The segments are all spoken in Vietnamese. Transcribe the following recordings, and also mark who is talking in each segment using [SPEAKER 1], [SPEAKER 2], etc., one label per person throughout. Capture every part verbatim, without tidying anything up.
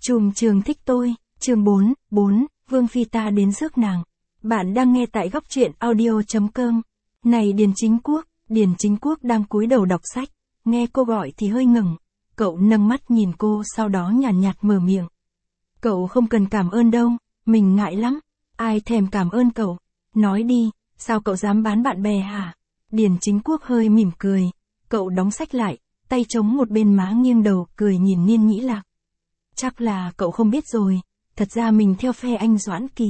[SPEAKER 1] Trùm trường thích tôi, chương bốn, bốn, Vương Phi ta đến rước nàng. Bạn đang nghe tại góc truyện audio chấm com. Này Điền Chính Quốc, Điền Chính Quốc đang cúi đầu đọc sách, nghe cô gọi thì hơi ngừng. Cậu nâng mắt nhìn cô sau đó nhàn nhạt, nhạt mở miệng. Cậu không cần cảm ơn đâu, mình ngại lắm. Ai thèm cảm ơn cậu? Nói đi, sao cậu dám bán bạn bè hả? Điền Chính Quốc hơi mỉm cười. Cậu đóng sách lại, tay chống một bên má nghiêng đầu cười nhìn Niên Nhĩ Lạc. Chắc là cậu không biết rồi, thật ra mình theo phe anh Doãn Kỳ.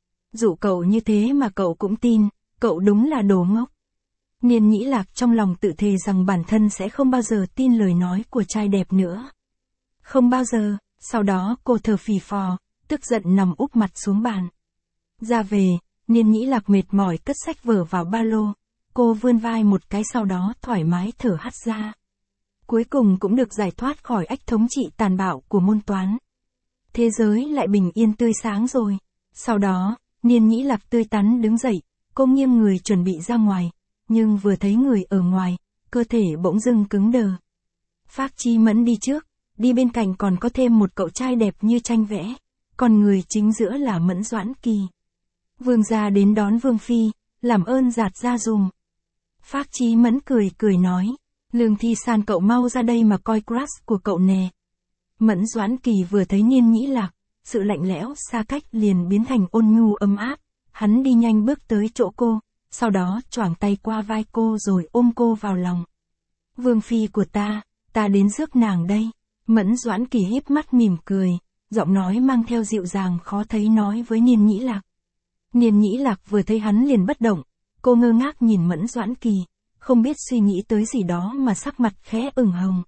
[SPEAKER 1] Dụ cậu như thế mà cậu cũng tin, cậu đúng là đồ ngốc. Niên Nhĩ Lạc trong lòng tự thề rằng bản thân sẽ không bao giờ tin lời nói của trai đẹp nữa. Không bao giờ, sau đó cô thở phì phò, tức giận nằm úp mặt xuống bàn. Ra về, Niên Nhĩ Lạc mệt mỏi cất sách vở vào ba lô, cô vươn vai một cái sau đó thoải mái thở hắt ra. Cuối cùng cũng được giải thoát khỏi ách thống trị tàn bạo của môn toán. Thế giới lại bình yên tươi sáng rồi. Sau đó, Niên Nhĩ Lạc tươi tắn đứng dậy, cô nghiêng người chuẩn bị ra ngoài, nhưng vừa thấy người ở ngoài, cơ thể bỗng dưng cứng đờ. Phác Chí Mẫn đi trước, đi bên cạnh còn có thêm một cậu trai đẹp như tranh vẽ, còn người chính giữa là Mẫn Doãn Kỳ. Vương gia đến đón Vương Phi, làm ơn giạt ra dùm. Phác Chí Mẫn cười cười nói. Lương Thi San cậu mau ra đây mà coi crush của cậu nè. Mẫn Doãn Kỳ vừa thấy Niên Nhĩ Lạc, sự lạnh lẽo xa cách liền biến thành ôn nhu ấm áp, hắn đi nhanh bước tới chỗ cô, sau đó choàng tay qua vai cô rồi ôm cô vào lòng. Vương Phi của ta, ta đến rước nàng đây. Mẫn Doãn Kỳ híp mắt mỉm cười, giọng nói mang theo dịu dàng khó thấy nói với Niên Nhĩ Lạc. Niên Nhĩ Lạc vừa thấy hắn liền bất động, cô ngơ ngác nhìn Mẫn Doãn Kỳ. Không biết suy nghĩ tới gì đó mà sắc mặt khẽ ửng hồng.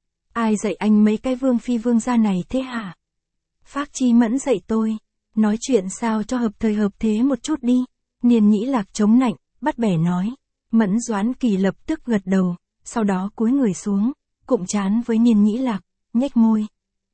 [SPEAKER 1] Ai dạy anh mấy cái vương phi vương gia này thế hả? Phác Chí Mẫn dạy tôi. Nói chuyện sao cho hợp thời hợp thế một chút đi. Niên Nhĩ Lạc chống nạnh, bắt bẻ nói. Mẫn Doãn Kỳ lập tức gật đầu, sau đó cúi người xuống, cụm trán với Niên Nhĩ Lạc, nhếch môi.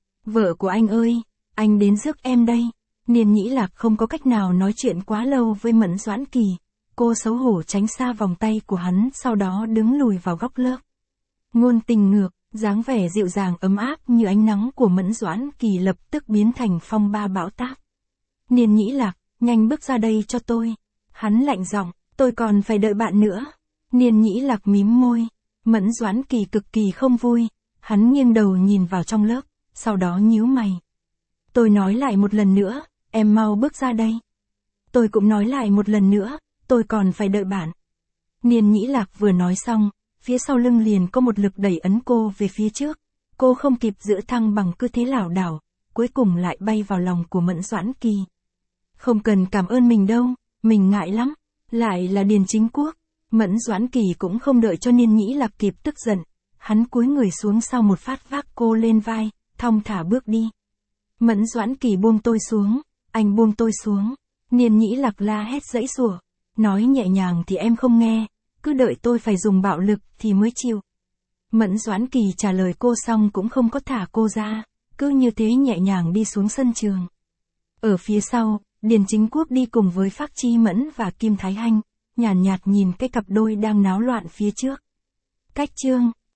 [SPEAKER 1] Vợ của anh ơi, anh đến rước em đây. Niên Nhĩ Lạc không có cách nào nói chuyện quá lâu với Mẫn Doãn Kỳ. Cô xấu hổ tránh xa vòng tay của hắn, sau đó đứng lùi vào góc lớp. Ngôn tình ngược, dáng vẻ dịu dàng ấm áp như ánh nắng của Mẫn Doãn Kỳ lập tức biến thành phong ba bão táp. Niên Nhĩ Lạc, nhanh bước ra đây cho tôi. Hắn lạnh giọng, tôi còn phải đợi bạn nữa. Niên Nhĩ Lạc mím môi. Mẫn Doãn Kỳ cực kỳ không vui. Hắn nghiêng đầu nhìn vào trong lớp, sau đó nhíu mày. Tôi nói lại một lần nữa, em mau bước ra đây. Tôi cũng nói lại một lần nữa. Tôi còn phải đợi bạn. Niên Nhĩ Lạc vừa nói xong, phía sau lưng liền có một lực đẩy ấn cô về phía trước. Cô không kịp giữ thăng bằng cứ thế lảo đảo, cuối cùng lại bay vào lòng của Mẫn Doãn Kỳ. Không cần cảm ơn mình đâu, mình ngại lắm. Lại là Điền Chính Quốc. Mẫn Doãn Kỳ cũng không đợi cho Niên Nhĩ Lạc kịp tức giận. Hắn cúi người xuống sau một phát vác cô lên vai, thong thả bước đi. Mẫn Doãn Kỳ buông tôi xuống, anh buông tôi xuống. Niên Nhĩ Lạc la hét giãy giụa. Nói nhẹ nhàng thì em không nghe, cứ đợi tôi phải dùng bạo lực thì mới chịu. Mẫn Doãn Kỳ trả lời cô xong cũng không có thả cô ra, cứ như thế nhẹ nhàng đi xuống sân trường. Ở phía sau, Điền Chính Quốc đi cùng với Phác Chí Mẫn và Kim Thái Hanh, nhàn nhạt, nhạt nhìn cái cặp đôi đang náo loạn phía trước. Cách chương